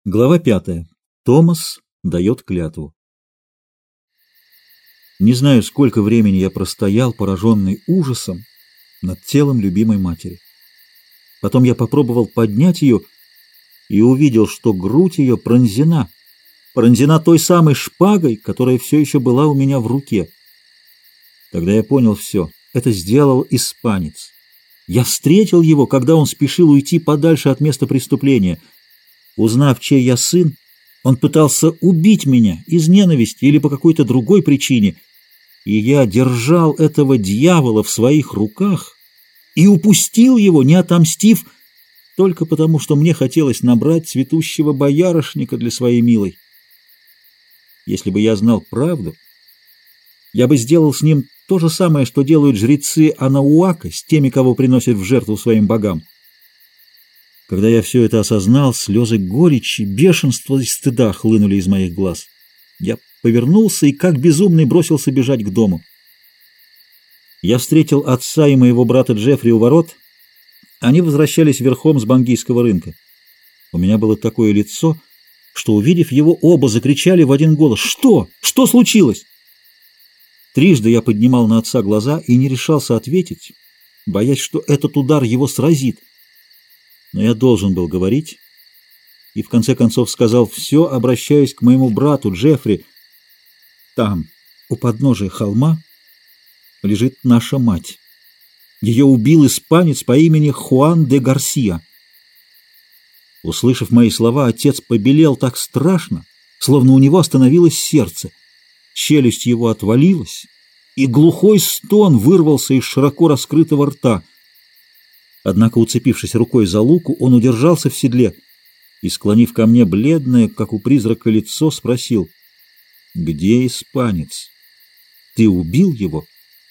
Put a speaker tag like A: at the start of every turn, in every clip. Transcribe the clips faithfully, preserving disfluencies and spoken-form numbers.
A: Глава пятая. Томас дает клятву. Не знаю, сколько времени я простоял, пораженный ужасом над телом любимой матери. Потом я попробовал поднять ее и увидел, что грудь ее пронзена, пронзена той самой шпагой, которая все еще была у меня в руке. Тогда я понял все. Это сделал испанец. Я встретил его, когда он спешил уйти подальше от места преступления. Узнав, чей я сын, он пытался убить меня из ненависти или по какой-то другой причине, и я держал этого дьявола в своих руках и упустил его, не отомстив, только потому, что мне хотелось набрать цветущего боярышника для своей милой. Если бы я знал правду, я бы сделал с ним то же самое, что делают жрецы Анауака с теми, кого приносят в жертву своим богам. Когда я все это осознал, слезы горечи, бешенства и стыда хлынули из моих глаз. Я повернулся и как безумный бросился бежать к дому. Я встретил отца и моего брата Джеффри у ворот. Они возвращались верхом с бангийского рынка. У меня было такое лицо, что, увидев его, оба закричали в один голос: «Что? Что случилось?» Трижды я поднимал на отца глаза и не решался ответить, боясь, что этот удар его сразит. Но я должен был говорить, и в конце концов сказал все, обращаясь к моему брату Джеффри. «Там, у подножия холма, лежит наша мать. Ее убил испанец по имени Хуан де Гарсия». Услышав мои слова, отец побелел так страшно, словно у него остановилось сердце. Челюсть его отвалилась, и глухой стон вырвался из широко раскрытого рта. Однако, уцепившись рукой за луку, он удержался в седле и, склонив ко мне бледное, как у призрака, лицо, спросил: «Где испанец? Ты убил его?»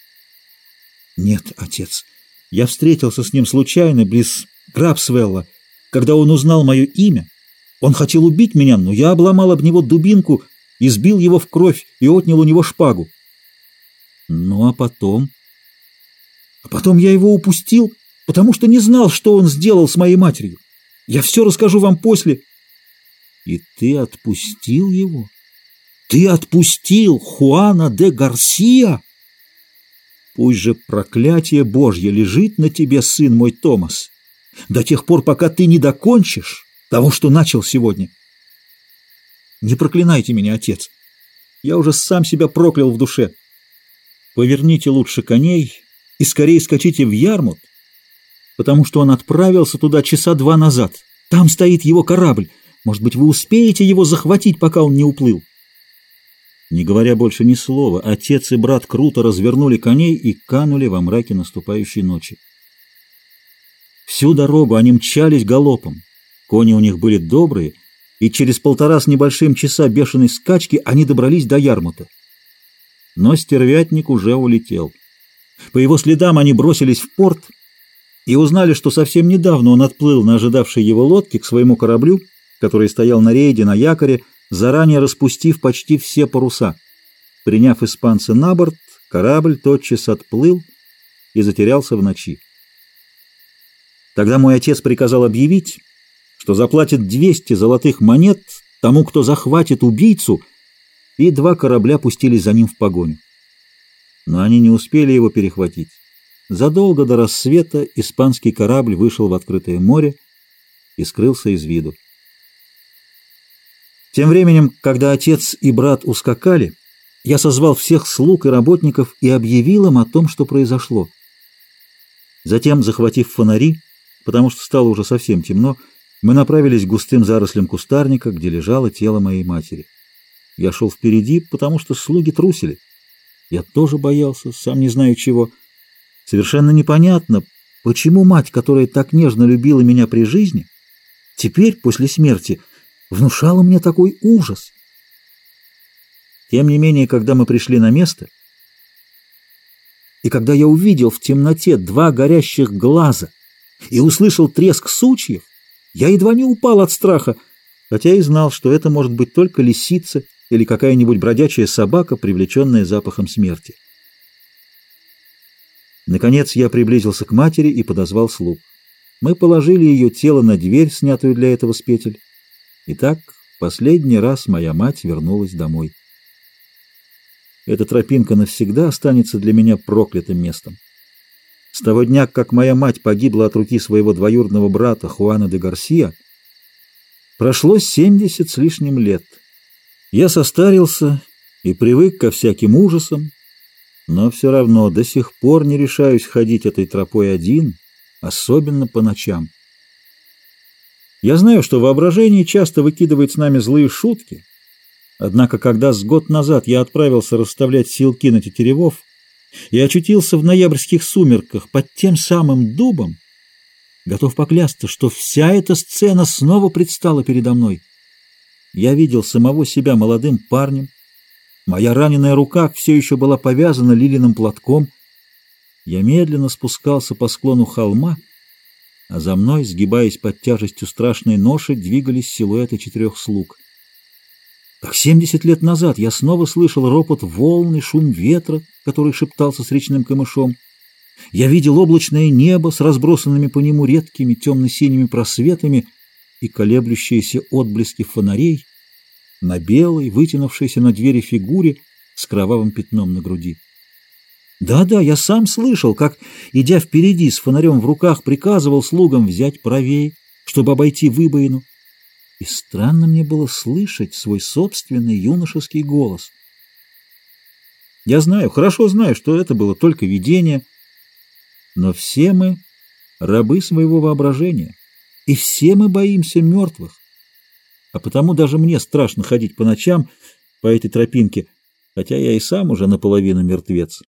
A: «Нет, отец. Я встретился с ним случайно близ Грабсвелла. Когда он узнал мое имя, он хотел убить меня, но я обломал об него дубинку, избил его в кровь и отнял у него шпагу. Ну а потом... А потом я его упустил, потому что не знал, что он сделал с моей матерью. Я все расскажу вам после». «И ты отпустил его? Ты отпустил Хуана де Гарсия? Пусть же проклятие Божье лежит на тебе, сын мой Томас, до тех пор, пока ты не докончишь того, что начал сегодня. Не проклинайте меня, отец. Я уже сам себя проклял в душе. Поверните лучше коней и скорее скачите в Ярмут, потому что он отправился туда часа два назад. Там стоит его корабль. Может быть, вы успеете его захватить, пока он не уплыл?» Не говоря больше ни слова, отец и брат круто развернули коней и канули во мраке наступающей ночи. Всю дорогу они мчались галопом. Кони у них были добрые, и через полтора с небольшим часа бешеной скачки они добрались до Ярмута. Но стервятник уже улетел. По его следам они бросились в порт и узнали, что совсем недавно он отплыл на ожидавшей его лодке к своему кораблю, который стоял на рейде на якоре, заранее распустив почти все паруса. Приняв испанца на борт, корабль тотчас отплыл и затерялся в ночи. Тогда мой отец приказал объявить, что заплатит двести золотых монет тому, кто захватит убийцу, и два корабля пустились за ним в погоню. Но они не успели его перехватить. Задолго до рассвета испанский корабль вышел в открытое море и скрылся из виду. Тем временем, когда отец и брат ускакали, я созвал всех слуг и работников и объявил им о том, что произошло. Затем, захватив фонари, потому что стало уже совсем темно, мы направились к густым зарослям кустарника, где лежало тело моей матери. Я шел впереди, потому что слуги трусили. Я тоже боялся, сам не знаю чего. Совершенно непонятно, почему мать, которая так нежно любила меня при жизни, теперь, после смерти, внушала мне такой ужас. Тем не менее, когда мы пришли на место, и когда я увидел в темноте два горящих глаза и услышал треск сучьев, я едва не упал от страха, хотя и знал, что это может быть только лисица или какая-нибудь бродячая собака, привлеченная запахом смерти. Наконец я приблизился к матери и подозвал слуг. Мы положили ее тело на дверь, снятую для этого с петель, Итак, последний раз моя мать вернулась домой. Эта тропинка навсегда останется для меня проклятым местом. С того дня, как моя мать погибла от руки своего двоюродного брата Хуана де Гарсия, прошло семьдесят с лишним лет. Я состарился и привык ко всяким ужасам, но все равно до сих пор не решаюсь ходить этой тропой один, особенно по ночам. Я знаю, что воображение часто выкидывает с нами злые шутки, однако когда с год назад я отправился расставлять силки на тетеревов и очутился в ноябрьских сумерках под тем самым дубом, готов поклясться, что вся эта сцена снова предстала передо мной. Я видел самого себя молодым парнем, моя раненая рука все еще была повязана лилиным платком, я медленно спускался по склону холма, а за мной, сгибаясь под тяжестью страшной ноши, двигались силуэты четырех слуг. Как семьдесят лет назад я снова слышал ропот волн и шум ветра, который шептался с речным камышом. Я видел облачное небо с разбросанными по нему редкими темно-синими просветами и колеблющиеся отблески фонарей на белой, вытянувшейся на двери фигуре с кровавым пятном на груди. Да-да, я сам слышал, как, идя впереди с фонарем в руках, приказывал слугам взять правее, чтобы обойти выбоину. И странно мне было слышать свой собственный юношеский голос. Я знаю, хорошо знаю, что это было только видение, но все мы рабы своего воображения, и все мы боимся мертвых. А потому даже мне страшно ходить по ночам по этой тропинке, хотя я и сам уже наполовину мертвец.